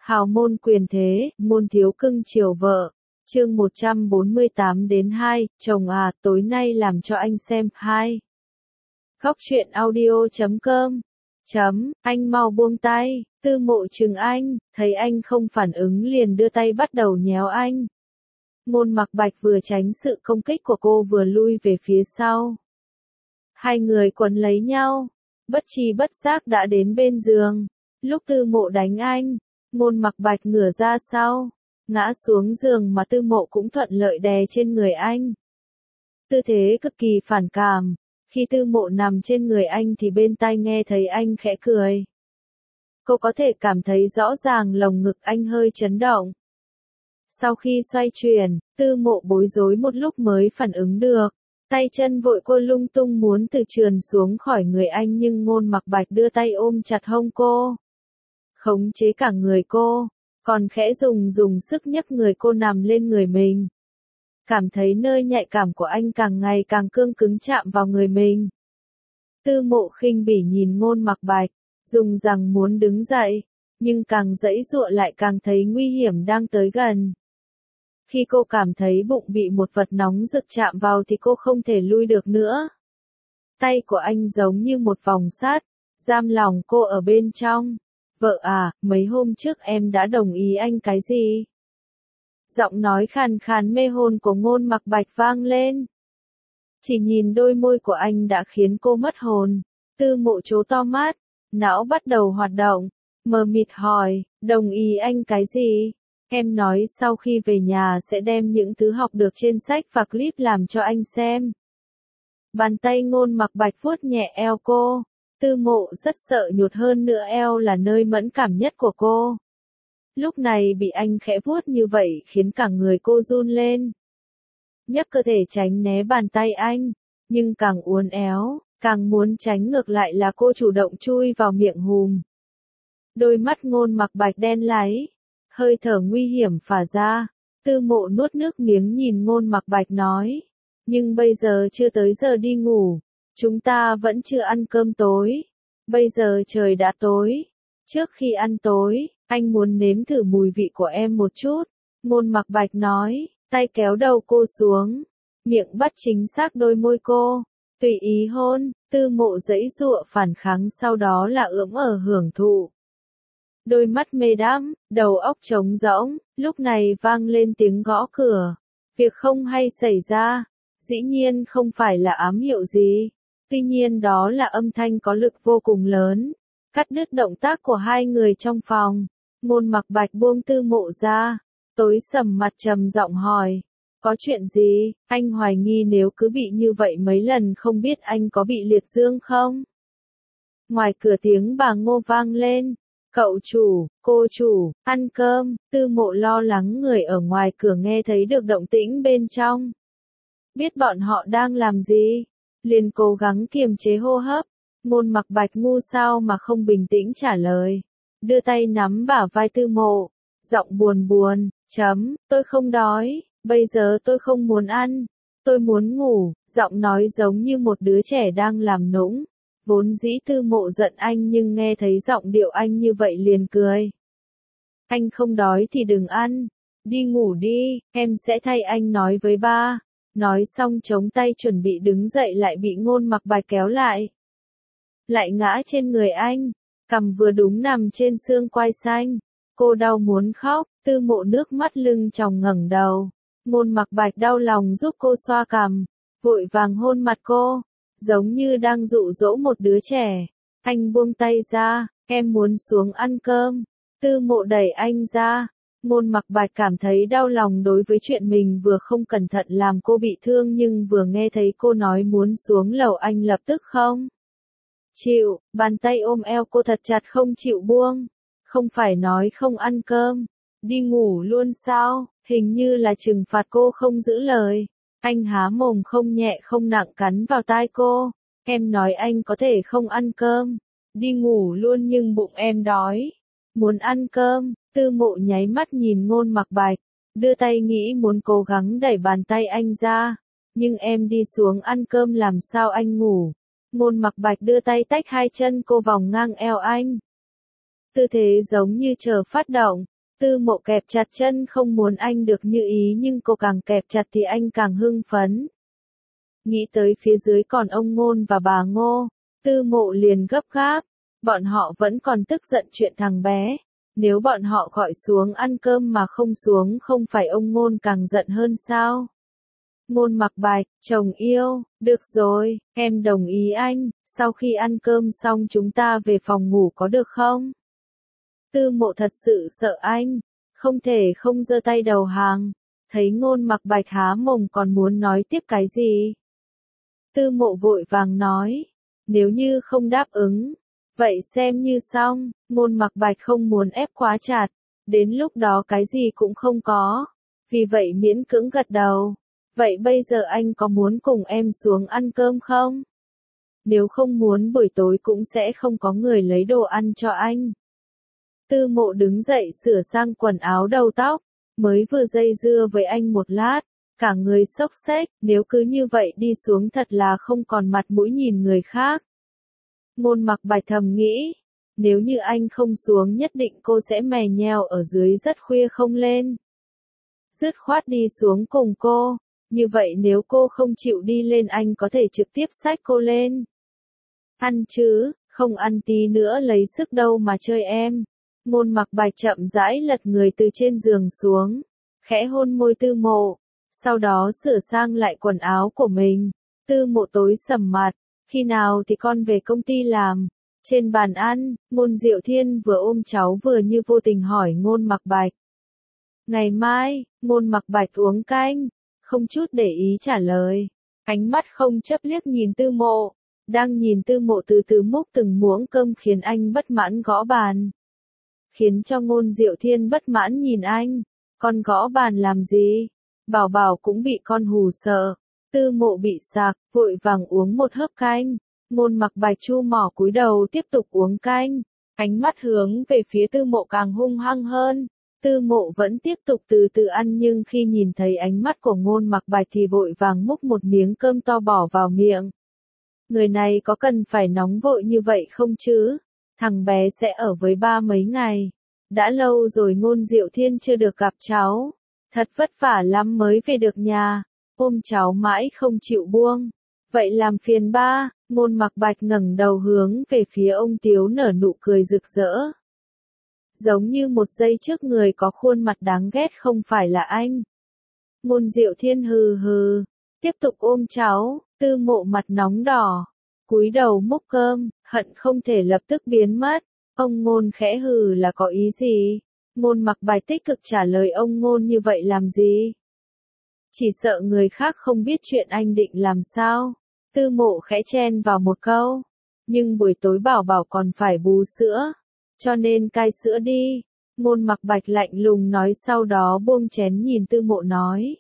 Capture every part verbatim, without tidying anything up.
Hào môn quyền thế, môn thiếu cưng chiều vợ. Chương một trăm bốn mươi tám đến hai, chồng à, tối nay làm cho anh xem, hai. Góc truyện audio chấm com. Chấm, anh mau buông tay, Tư Mộ chừng anh, thấy anh không phản ứng liền đưa tay bắt đầu nhéo anh. Ngôn Mặc Bạch vừa tránh sự công kích của cô vừa lui về phía sau. Hai người quấn lấy nhau, bất tri bất giác đã đến bên giường. Lúc Tư Mộ đánh anh, Ngôn Mặc Bạch ngửa ra sau, ngã xuống giường mà Tư Mộ cũng thuận lợi đè trên người anh. Tư thế cực kỳ phản cảm, khi Tư Mộ nằm trên người anh thì bên tai nghe thấy anh khẽ cười. Cô có thể cảm thấy rõ ràng lồng ngực anh hơi chấn động. Sau khi xoay chuyển, Tư Mộ bối rối một lúc mới phản ứng được, tay chân vội cô lung tung muốn từ trườn xuống khỏi người anh nhưng Ngôn Mặc Bạch đưa tay ôm chặt hông cô, khống chế cả người cô, còn khẽ dùng dùng sức nhấc người cô nằm lên người mình. Cảm thấy nơi nhạy cảm của anh càng ngày càng cương cứng chạm vào người mình. Tư Mộ khinh bỉ nhìn Ngôn Mặc Bạch, dùng rằng muốn đứng dậy, nhưng càng giãy giụa lại càng thấy nguy hiểm đang tới gần. Khi cô cảm thấy bụng bị một vật nóng rực chạm vào thì cô không thể lui được nữa. Tay của anh giống như một vòng sắt, giam lòng cô ở bên trong. Vợ à, mấy hôm trước em đã đồng ý anh cái gì? Giọng nói khàn khàn mê hồn của Ngôn Mặc Bạch vang lên. Chỉ nhìn đôi môi của anh đã khiến cô mất hồn. Tư Mộ trố to mắt, não bắt đầu hoạt động, mờ mịt hỏi, đồng ý anh cái gì? Em nói sau khi về nhà sẽ đem những thứ học được trên sách và clip làm cho anh xem. Bàn tay Ngôn Mặc Bạch vuốt nhẹ eo cô. Tư Mộ rất sợ nhột, hơn nữa eo là nơi mẫn cảm nhất của cô. Lúc này bị anh khẽ vuốt như vậy khiến cả người cô run lên. Nhấc cơ thể tránh né bàn tay anh, nhưng càng uốn éo, càng muốn tránh ngược lại là cô chủ động chui vào miệng hùm. Đôi mắt Ngôn Mặc Bạch đen láy, hơi thở nguy hiểm phả ra. Tư Mộ nuốt nước miếng nhìn Ngôn Mặc Bạch nói, nhưng bây giờ chưa tới giờ đi ngủ. Chúng ta vẫn chưa ăn cơm tối. Bây giờ trời đã tối. Trước khi ăn tối, anh muốn nếm thử mùi vị của em một chút. Ngôn Mặc Bạch nói, tay kéo đầu cô xuống, miệng bắt chính xác đôi môi cô, tùy ý hôn. Tư Mộ giãy giụa phản kháng, sau đó là ưỡm ở hưởng thụ. Đôi mắt mê đắm, đầu óc trống rỗng, lúc này vang lên tiếng gõ cửa. Việc không hay xảy ra, dĩ nhiên không phải là ám hiệu gì. Tuy nhiên đó là âm thanh có lực vô cùng lớn, cắt đứt động tác của hai người trong phòng. Ngôn Mặc Bạch buông Tư Mộ ra, tối sầm mặt trầm giọng hỏi, có chuyện gì? Anh hoài nghi nếu cứ bị như vậy mấy lần không biết anh có bị liệt dương không? Ngoài cửa tiếng bà Ngô vang lên, cậu chủ, cô chủ, ăn cơm. Tư Mộ lo lắng người ở ngoài cửa nghe thấy được động tĩnh bên trong, biết bọn họ đang làm gì, liền cố gắng kiềm chế hô hấp. Ngôn Mặc Bạch ngu sao mà không bình tĩnh trả lời, đưa tay nắm bả vai Tư Mộ, giọng buồn buồn, chấm, tôi không đói, bây giờ tôi không muốn ăn, tôi muốn ngủ, giọng nói giống như một đứa trẻ đang làm nũng. Vốn dĩ Tư Mộ giận anh nhưng nghe thấy giọng điệu anh như vậy liền cười. Anh không đói thì đừng ăn, đi ngủ đi, em sẽ thay anh nói với ba. Nói xong chống tay chuẩn bị đứng dậy lại bị Ngôn Mặc Bạch kéo lại. Lại ngã trên người anh, cằm vừa đúng nằm trên xương quai xanh. Cô đau muốn khóc. Tư Mộ nước mắt lưng tròng ngẩng đầu. Ngôn Mặc Bạch đau lòng giúp cô xoa cằm, vội vàng hôn mặt cô, giống như đang dụ dỗ một đứa trẻ. Anh buông tay ra, em muốn xuống ăn cơm. Tư Mộ đẩy anh ra. Ngôn Mặc Bạch cảm thấy đau lòng đối với chuyện mình vừa không cẩn thận làm cô bị thương, nhưng vừa nghe thấy cô nói muốn xuống lầu anh lập tức không chịu, bàn tay ôm eo cô thật chặt không chịu buông. Không phải nói không ăn cơm, đi ngủ luôn sao? Hình như là trừng phạt cô không giữ lời. Anh há mồm không nhẹ không nặng cắn vào tai cô. Em nói anh có thể không ăn cơm, đi ngủ luôn nhưng bụng em đói, muốn ăn cơm. Tư Mộ nháy mắt nhìn Ngôn Mặc Bạch, đưa tay nghĩ muốn cố gắng đẩy bàn tay anh ra, nhưng em đi xuống ăn cơm làm sao anh ngủ. Ngôn Mặc Bạch đưa tay tách hai chân cô vòng ngang eo anh, tư thế giống như chờ phát động. Tư Mộ kẹp chặt chân không muốn anh được như ý nhưng cô càng kẹp chặt thì anh càng hưng phấn. Nghĩ tới phía dưới còn ông Ngôn và bà Ngô, Tư Mộ liền gấp gáp, bọn họ vẫn còn tức giận chuyện thằng bé. Nếu bọn họ gọi xuống ăn cơm mà không xuống không phải ông Ngôn càng giận hơn sao? Ngôn Mặc Bạch, chồng yêu, được rồi, em đồng ý anh, sau khi ăn cơm xong chúng ta về phòng ngủ có được không? Tư Mộ thật sự sợ anh, không thể không giơ tay đầu hàng, thấy Ngôn Mặc Bạch há mồm còn muốn nói tiếp cái gì. Tư Mộ vội vàng nói, nếu như không đáp ứng, vậy xem như xong. Ngôn Mặc Bạch không muốn ép quá chặt, đến lúc đó cái gì cũng không có, vì vậy miễn cưỡng gật đầu. Vậy bây giờ anh có muốn cùng em xuống ăn cơm không? Nếu không muốn buổi tối cũng sẽ không có người lấy đồ ăn cho anh. Tư Mộ đứng dậy sửa sang quần áo đầu tóc, mới vừa dây dưa với anh một lát, cả người xốc xếch, nếu cứ như vậy đi xuống thật là không còn mặt mũi nhìn người khác. Ngôn Mặc Bạch thầm nghĩ, nếu như anh không xuống nhất định cô sẽ mè nheo ở dưới rất khuya không lên. Dứt khoát đi xuống cùng cô, như vậy nếu cô không chịu đi lên anh có thể trực tiếp xách cô lên. Ăn chứ, không ăn tí nữa lấy sức đâu mà chơi em. Ngôn Mặc Bạch chậm rãi lật người từ trên giường xuống, khẽ hôn môi Tư Mộ, sau đó sửa sang lại quần áo của mình. Tư Mộ tối sầm mặt, khi nào thì con về công ty làm? Trên bàn ăn, Ngôn Diệu Thiên vừa ôm cháu vừa như vô tình hỏi Ngôn Mặc Bạch. Ngày mai, Ngôn Mặc Bạch uống canh, không chút để ý trả lời, ánh mắt không chấp liếc nhìn Tư Mộ, đang nhìn Tư Mộ từ từ múc từng muỗng cơm khiến anh bất mãn gõ bàn. Khiến cho Ngôn Diệu Thiên bất mãn nhìn anh, con gõ bàn làm gì? Bảo Bảo cũng bị con hù sợ. Tư Mộ bị sặc, vội vàng uống một hớp canh. Ngôn Mặc Bạch chu mỏ cúi đầu tiếp tục uống canh, ánh mắt hướng về phía Tư Mộ càng hung hăng hơn. Tư Mộ vẫn tiếp tục từ từ ăn nhưng khi nhìn thấy ánh mắt của Ngôn Mặc Bạch thì vội vàng múc một miếng cơm to bỏ vào miệng. Người này có cần phải nóng vội như vậy không chứ? Thằng bé sẽ ở với ba mấy ngày. Đã lâu rồi Ngôn Diệu Thiên chưa được gặp cháu. Thật vất vả lắm mới về được nhà. Ôm cháu mãi không chịu buông. Vậy làm phiền ba. Ngôn Mặc Bạch ngẩng đầu hướng về phía ông Tiếu nở nụ cười rực rỡ. Giống như một giây trước người có khuôn mặt đáng ghét không phải là anh. Ngôn Diệu Thiên hừ hừ. Tiếp tục ôm cháu. Tư Mộ mặt nóng đỏ. Cúi đầu múc cơm, hận không thể lập tức biến mất. Ông Ngôn khẽ hừ là có ý gì? Ngôn Mặc Bạch tích cực trả lời ông Ngôn như vậy làm gì? Chỉ sợ người khác không biết chuyện anh định làm sao? Tư Mộ khẽ chen vào một câu. Nhưng buổi tối Bảo Bảo còn phải bú sữa. Cho nên cai sữa đi. Ngôn Mặc Bạch lạnh lùng nói sau đó buông chén nhìn Tư Mộ nói.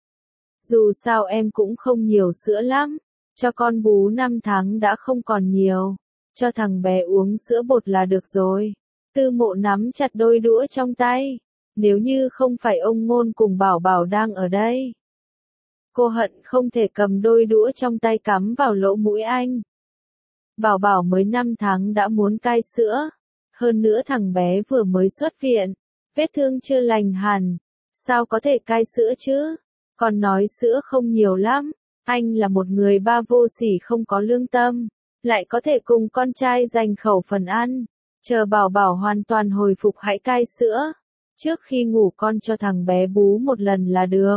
Dù sao em cũng không nhiều sữa lắm. Cho con bú năm tháng đã không còn nhiều. Cho thằng bé uống sữa bột là được rồi. Tư Mộ nắm chặt đôi đũa trong tay. Nếu như không phải ông Ngôn cùng Bảo Bảo đang ở đây. Cô hận không thể cầm đôi đũa trong tay cắm vào lỗ mũi anh. Bảo Bảo mới năm tháng đã muốn cai sữa. Hơn nữa thằng bé vừa mới xuất viện. Vết thương chưa lành hẳn. Sao có thể cai sữa chứ? Còn nói sữa không nhiều lắm. Anh là một người ba vô sỉ không có lương tâm. Lại có thể cùng con trai giành khẩu phần ăn. Chờ Bảo Bảo hoàn toàn hồi phục hãy cai sữa. Trước khi ngủ con cho thằng bé bú một lần là được.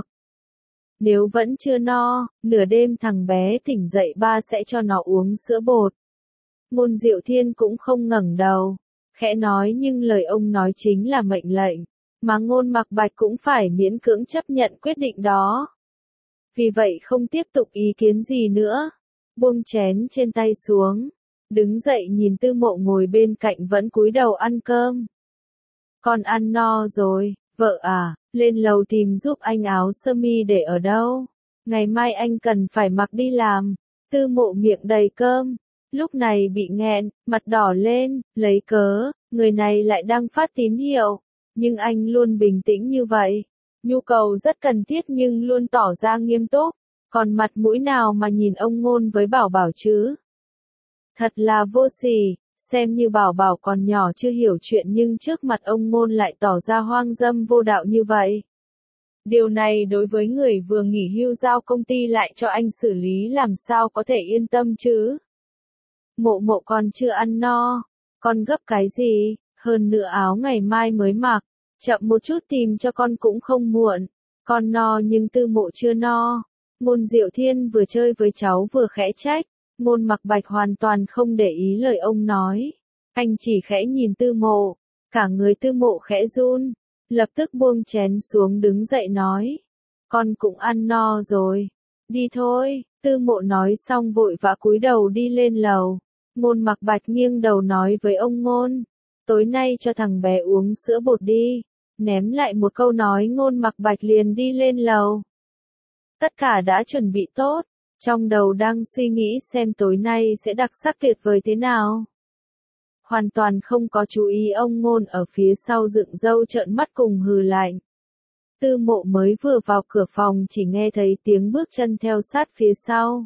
Nếu vẫn chưa no, nửa đêm thằng bé tỉnh dậy ba sẽ cho nó uống sữa bột. Ngôn Diệu Thiên cũng không ngẩng đầu. Khẽ nói nhưng lời ông nói chính là mệnh lệnh. Mà Ngôn Mặc Bạch cũng phải miễn cưỡng chấp nhận quyết định đó. Vì vậy không tiếp tục ý kiến gì nữa. Buông chén trên tay xuống. Đứng dậy nhìn Tư Mộ ngồi bên cạnh vẫn cúi đầu ăn cơm. Con ăn no rồi, vợ à, lên lầu tìm giúp anh áo sơ mi để ở đâu. Ngày mai anh cần phải mặc đi làm. Tư Mộ miệng đầy cơm. Lúc này bị nghẹn, mặt đỏ lên, lấy cớ, người này lại đang phát tín hiệu. Nhưng anh luôn bình tĩnh như vậy. Nhu cầu rất cần thiết nhưng luôn tỏ ra nghiêm túc. Còn mặt mũi nào mà nhìn ông Ngôn với Bảo Bảo chứ? Thật là vô sỉ. xem như bảo bảo còn nhỏ chưa hiểu chuyện nhưng trước mặt ông Ngôn lại tỏ ra hoang dâm vô đạo như vậy. Điều này đối với người vừa nghỉ hưu giao công ty lại cho anh xử lý làm sao có thể yên tâm chứ. Mộ mộ con chưa ăn no, con gấp cái gì, hơn nữa áo ngày mai mới mặc, chậm một chút tìm cho con cũng không muộn, con no nhưng Tư Mộ chưa no. Ngôn Diệu Thiên vừa chơi với cháu vừa khẽ trách, Ngôn Mặc Bạch hoàn toàn không để ý lời ông nói, anh chỉ khẽ nhìn Tư Mộ, cả người Tư Mộ khẽ run, lập tức buông chén xuống đứng dậy nói, con cũng ăn no rồi, đi thôi. Tư Mộ nói xong vội vã cúi đầu đi lên lầu. Ngôn Mặc Bạch nghiêng đầu nói với ông Ngôn, tối nay cho thằng bé uống sữa bột đi. Ném lại một câu nói Ngôn Mặc Bạch liền đi lên lầu. Tất cả đã chuẩn bị tốt, trong đầu đang suy nghĩ xem tối nay sẽ đặc sắc tuyệt vời thế nào. Hoàn toàn không có chú ý ông Ngôn ở phía sau dựng râu trợn mắt cùng hừ lạnh. Tư Mộ mới vừa vào cửa phòng chỉ nghe thấy tiếng bước chân theo sát phía sau.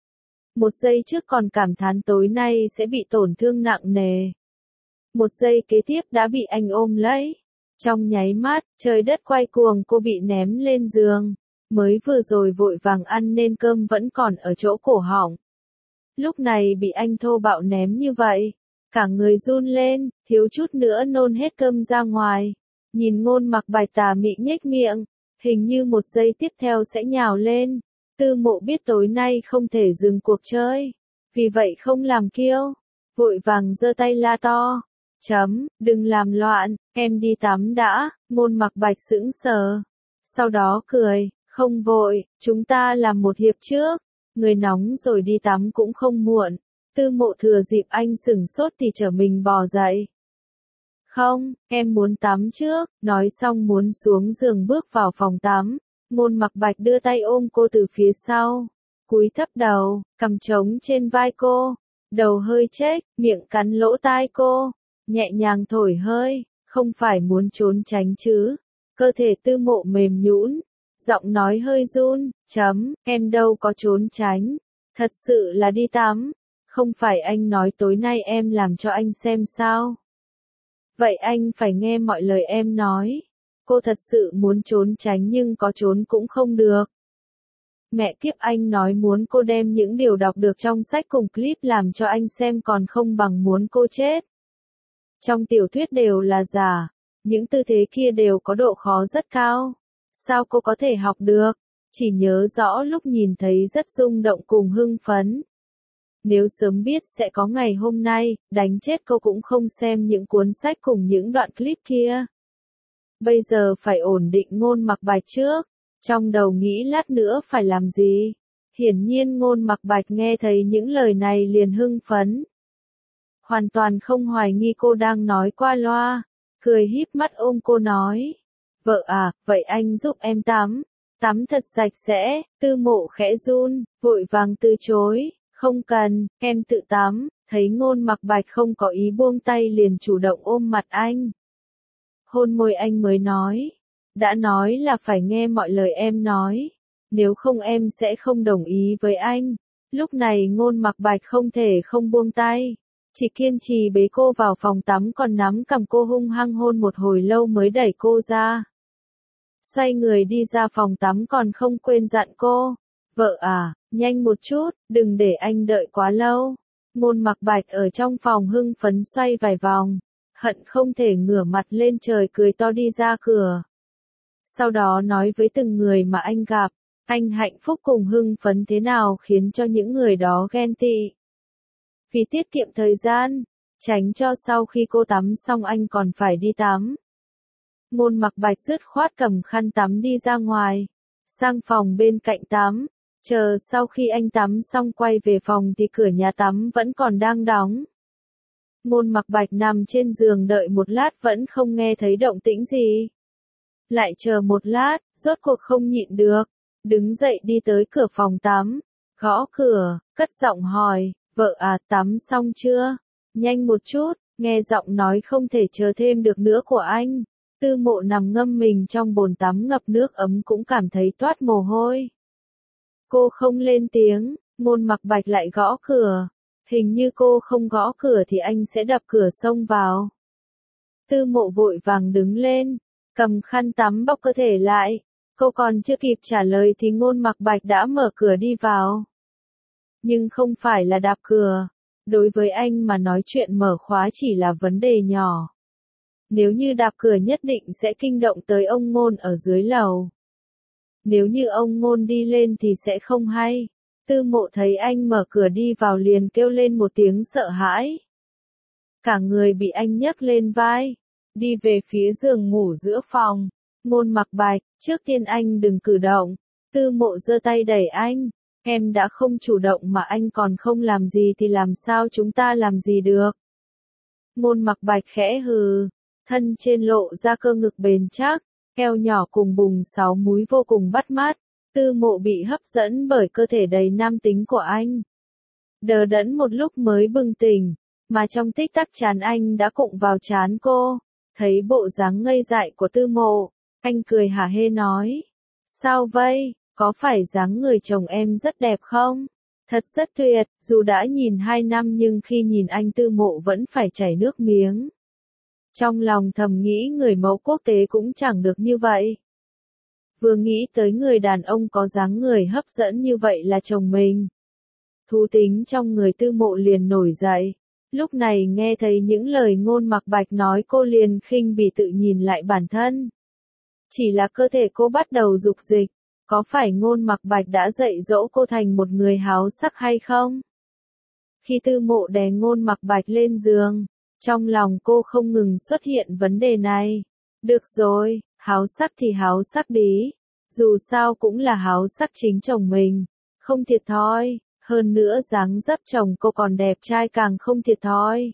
Một giây trước còn cảm thán tối nay sẽ bị tổn thương nặng nề. Một giây kế tiếp đã bị anh ôm lấy. Trong nháy mắt, trời đất quay cuồng cô bị ném lên giường. Mới vừa rồi vội vàng ăn nên cơm vẫn còn ở chỗ cổ họng. Lúc này bị anh thô bạo ném như vậy. Cả người run lên, thiếu chút nữa nôn hết cơm ra ngoài. Nhìn Ngôn Mặc Bạch tà mị nhếch miệng. Hình như một giây tiếp theo sẽ nhào lên. Tư Mộ biết tối nay không thể dừng cuộc chơi. Vì vậy không làm kiêu. Vội vàng giơ tay la to. Chấm, đừng làm loạn, em đi tắm đã. Ngôn Mặc Bạch sững sờ. Sau đó cười, không vội, chúng ta làm một hiệp trước. Người nóng rồi đi tắm cũng không muộn. Tư Mộ thừa dịp anh sửng sốt thì trở mình bò dậy. Không, em muốn tắm trước, nói xong muốn xuống giường bước vào phòng tắm. Ngôn Mặc Bạch đưa tay ôm cô từ phía sau. Cúi thấp đầu, cằm trống trên vai cô. Đầu hơi chếch, miệng cắn lỗ tai cô. Nhẹ nhàng thổi hơi, không phải muốn trốn tránh chứ. Cơ thể Tư Mộ mềm nhũn, giọng nói hơi run, chấm, em đâu có trốn tránh. Thật sự là đi tắm. Không phải anh nói tối nay em làm cho anh xem sao. Vậy anh phải nghe mọi lời em nói. Cô thật sự muốn trốn tránh nhưng có trốn cũng không được. Mẹ kiếp, anh nói muốn cô đem những điều đọc được trong sách cùng clip làm cho anh xem còn không bằng muốn cô chết. Trong tiểu thuyết đều là giả, những tư thế kia đều có độ khó rất cao. Sao cô có thể học được? Chỉ nhớ rõ lúc nhìn thấy rất rung động cùng hưng phấn. Nếu sớm biết sẽ có ngày hôm nay, đánh chết cô cũng không xem những cuốn sách cùng những đoạn clip kia. Bây giờ phải ổn định Ngôn Mặc Bạch trước, trong đầu nghĩ lát nữa phải làm gì. Hiển nhiên Ngôn Mặc Bạch nghe thấy những lời này liền hưng phấn. Hoàn toàn không hoài nghi cô đang nói qua loa, cười híp mắt ôm cô nói. Vợ à, vậy anh giúp em tắm, tắm thật sạch sẽ. Tư Mộ khẽ run, vội vàng từ chối, không cần, em tự tắm. Thấy Ngôn Mặc Bạch không có ý buông tay liền chủ động ôm mặt anh. Hôn môi anh mới nói, đã nói là phải nghe mọi lời em nói, nếu không em sẽ không đồng ý với anh. Lúc này Ngôn Mặc Bạch không thể không buông tay, chỉ kiên trì bế cô vào phòng tắm còn nắm cầm cô hung hăng hôn một hồi lâu mới đẩy cô ra. Xoay người đi ra phòng tắm còn không quên dặn cô, vợ à, nhanh một chút, đừng để anh đợi quá lâu. Ngôn Mặc Bạch ở trong phòng hưng phấn xoay vài vòng, hận không thể ngửa mặt lên trời cười to đi ra cửa. Sau đó nói với từng người mà anh gặp, anh hạnh phúc cùng hưng phấn thế nào khiến cho những người đó ghen tị. Vì tiết kiệm thời gian, tránh cho sau khi cô tắm xong anh còn phải đi tắm. Ngôn Mặc Bạch dứt khoát cầm khăn tắm đi ra ngoài, sang phòng bên cạnh tắm, chờ sau khi anh tắm xong quay về phòng thì cửa nhà tắm vẫn còn đang đóng. Ngôn Mặc Bạch nằm trên giường đợi một lát vẫn không nghe thấy động tĩnh gì. Lại chờ một lát, rốt cuộc không nhịn được, đứng dậy đi tới cửa phòng tắm, gõ cửa, cất giọng hỏi, vợ à, tắm xong chưa? Nhanh một chút, nghe giọng nói không thể chờ thêm được nữa của anh. Tư Mộ nằm ngâm mình trong bồn tắm ngập nước ấm cũng cảm thấy toát mồ hôi. Cô không lên tiếng, Ngôn Mặc Bạch lại gõ cửa. hình như cô không gõ cửa thì anh sẽ đập cửa xông vào. Tư Mộ vội vàng đứng lên, cầm khăn tắm bọc cơ thể lại. Cô còn chưa kịp trả lời thì Ngôn Mặc Bạch đã mở cửa đi vào. Nhưng không phải là đạp cửa. Đối với anh mà nói chuyện mở khóa chỉ là vấn đề nhỏ. Nếu như đạp cửa nhất định sẽ kinh động tới ông Ngôn ở dưới lầu. Nếu như ông Ngôn đi lên thì sẽ không hay. Tư Mộ thấy anh mở cửa đi vào liền kêu lên một tiếng sợ hãi. Cả người bị anh nhấc lên vai, đi về phía giường ngủ giữa phòng. Ngôn Mặc Bạch, trước tiên anh đừng cử động. Tư Mộ giơ tay đẩy anh. Em đã không chủ động mà anh còn không làm gì thì làm sao chúng ta làm gì được. Ngôn Mặc Bạch khẽ hừ, thân trên lộ ra cơ ngực bền chắc, eo nhỏ cùng bùng sáu múi vô cùng bắt mắt. Tư Mộ bị hấp dẫn bởi cơ thể đầy nam tính của anh. Đờ đẫn một lúc mới bừng tỉnh, mà trong tích tắc trán anh đã cụng vào trán cô. Thấy bộ dáng ngây dại của Tư Mộ, anh cười hả hê nói. Sao vậy, có phải dáng người chồng em rất đẹp không? Thật rất tuyệt, dù đã nhìn hai năm nhưng khi nhìn anh Tư Mộ vẫn phải chảy nước miếng. Trong lòng thầm nghĩ người mẫu quốc tế cũng chẳng được như vậy. Vừa nghĩ tới người đàn ông có dáng người hấp dẫn như vậy là chồng mình. Thú tính trong người Tư Mộ liền nổi dậy. Lúc này nghe thấy những lời Ngôn Mặc Bạch nói cô liền khinh bỉ tự nhìn lại bản thân. Chỉ là cơ thể cô bắt đầu dục dịch. Có phải Ngôn Mặc Bạch đã dạy dỗ cô thành một người háo sắc hay không? Khi Tư Mộ đè Ngôn Mặc Bạch lên giường, trong lòng cô không ngừng xuất hiện vấn đề này. Được rồi, háo sắc thì háo sắc đi. Dù sao cũng là háo sắc chính chồng mình. Không thiệt thòi. Hơn nữa dáng dấp chồng cô còn đẹp trai càng không thiệt thòi.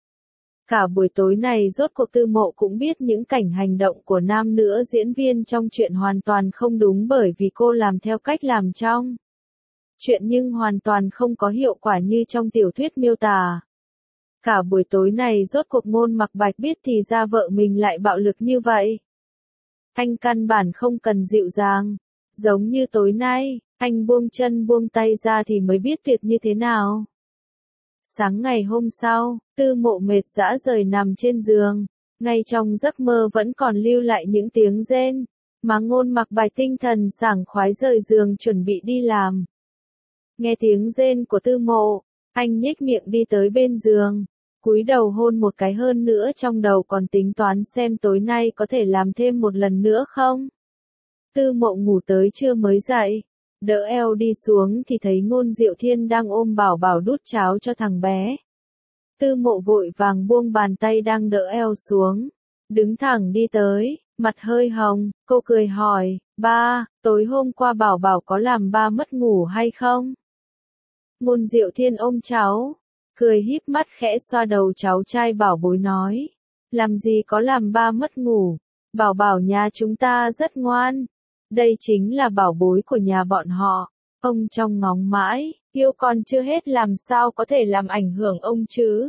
Cả buổi tối này rốt cuộc Tư Mộ cũng biết những cảnh hành động của nam nữ diễn viên trong chuyện hoàn toàn không đúng bởi vì cô làm theo cách làm trong chuyện nhưng hoàn toàn không có hiệu quả như trong tiểu thuyết miêu tả. Cả buổi tối này rốt cuộc Ngôn Mặc Bạch biết thì ra vợ mình lại bạo lực như vậy. Anh căn bản không cần dịu dàng. Giống như tối nay, anh buông chân buông tay ra thì mới biết tuyệt như thế nào. Sáng ngày hôm sau, Tư Mộ mệt rã rời nằm trên giường. Ngay trong giấc mơ vẫn còn lưu lại những tiếng rên. Mà Ngôn Mặc Bạch tinh thần sảng khoái rời giường chuẩn bị đi làm. Nghe tiếng rên của Tư Mộ, anh nhếch miệng đi tới bên giường. Cúi đầu hôn một cái hơn nữa trong đầu còn tính toán xem tối nay có thể làm thêm một lần nữa không. Tư Mộ ngủ tới trưa mới dậy. Đỡ eo đi xuống thì thấy Ngôn Diệu Thiên đang ôm Bảo Bảo đút cháo cho thằng bé. Tư Mộ vội vàng buông bàn tay đang đỡ eo xuống. Đứng thẳng đi tới, mặt hơi hồng, cô cười hỏi, ba, tối hôm qua Bảo Bảo có làm ba mất ngủ hay không? Ngôn Diệu Thiên ôm cháu, cười híp mắt khẽ xoa đầu cháu trai bảo bối nói. Làm gì có làm ba mất ngủ, Bảo Bảo nhà chúng ta rất ngoan. Đây chính là bảo bối của nhà bọn họ. Ông trong ngóng mãi, yêu con chưa hết làm sao có thể làm ảnh hưởng ông chứ.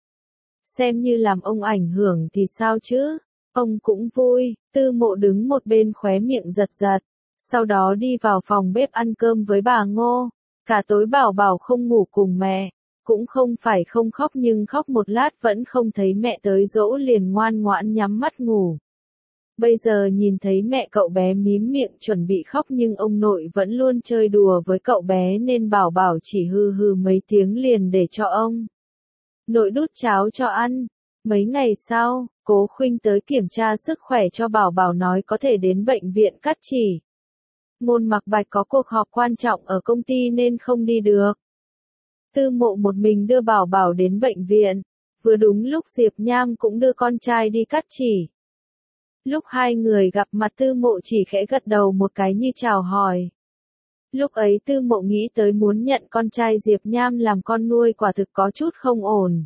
Xem như làm ông ảnh hưởng thì sao chứ. Ông cũng vui. Tư Mộ đứng một bên khóe miệng giật giật. Sau đó đi vào phòng bếp ăn cơm với bà Ngô. Cả tối Bảo Bảo không ngủ cùng mẹ. Cũng không phải không khóc nhưng khóc một lát vẫn không thấy mẹ tới dỗ liền ngoan ngoãn nhắm mắt ngủ. Bây giờ nhìn thấy mẹ cậu bé mím miệng chuẩn bị khóc nhưng ông nội vẫn luôn chơi đùa với cậu bé nên Bảo Bảo chỉ hừ hừ mấy tiếng liền để cho ông nội đút cháo cho ăn. Mấy ngày sau, Cố Khuynh tới kiểm tra sức khỏe cho Bảo Bảo nói có thể đến bệnh viện cắt chỉ. Ngôn Mặc Bạch có cuộc họp quan trọng ở công ty nên không đi được. Tư Mộ một mình đưa Bảo Bảo đến bệnh viện. Vừa đúng lúc Diệp Nham cũng đưa con trai đi cắt chỉ. Lúc hai người gặp mặt Tư Mộ chỉ khẽ gật đầu một cái như chào hỏi. Lúc ấy Tư Mộ nghĩ tới muốn nhận con trai Diệp Nham làm con nuôi quả thực có chút không ổn.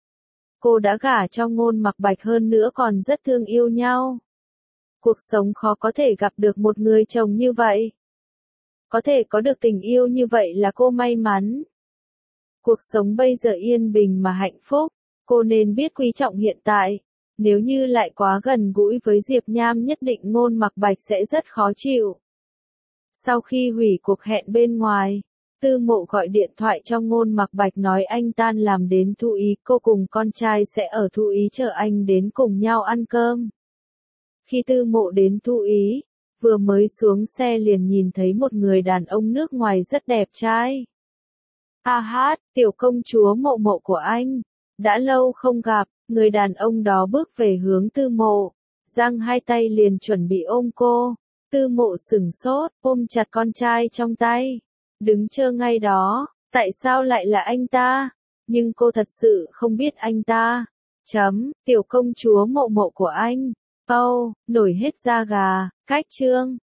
Cô đã gả cho Ngôn Mặc Bạch hơn nữa còn rất thương yêu nhau. Cuộc sống khó có thể gặp được một người chồng như vậy. Có thể có được tình yêu như vậy là cô may mắn. Cuộc sống bây giờ yên bình mà hạnh phúc, cô nên biết quý trọng hiện tại. Nếu như lại quá gần gũi với Diệp Nham nhất định Ngôn Mặc Bạch sẽ rất khó chịu. Sau khi hủy cuộc hẹn bên ngoài, Tư Mộ gọi điện thoại cho Ngôn Mặc Bạch nói anh tan làm đến Thu Ý, cô cùng con trai sẽ ở Thu Ý chờ anh đến cùng nhau ăn cơm. Khi Tư Mộ đến Thu Ý, vừa mới xuống xe liền nhìn thấy một người đàn ông nước ngoài rất đẹp trai. A hát, tiểu công chúa Mộ Mộ của anh, đã lâu không gặp, người đàn ông đó bước về hướng Tư Mộ, giang hai tay liền chuẩn bị ôm cô. Tư Mộ sửng sốt, ôm chặt con trai trong tay, đứng chơ ngay đó, tại sao lại là anh ta? Nhưng cô thật sự không biết anh ta. Chấm, tiểu công chúa Mộ Mộ của anh. Câu, nổi hết da gà, cách chương.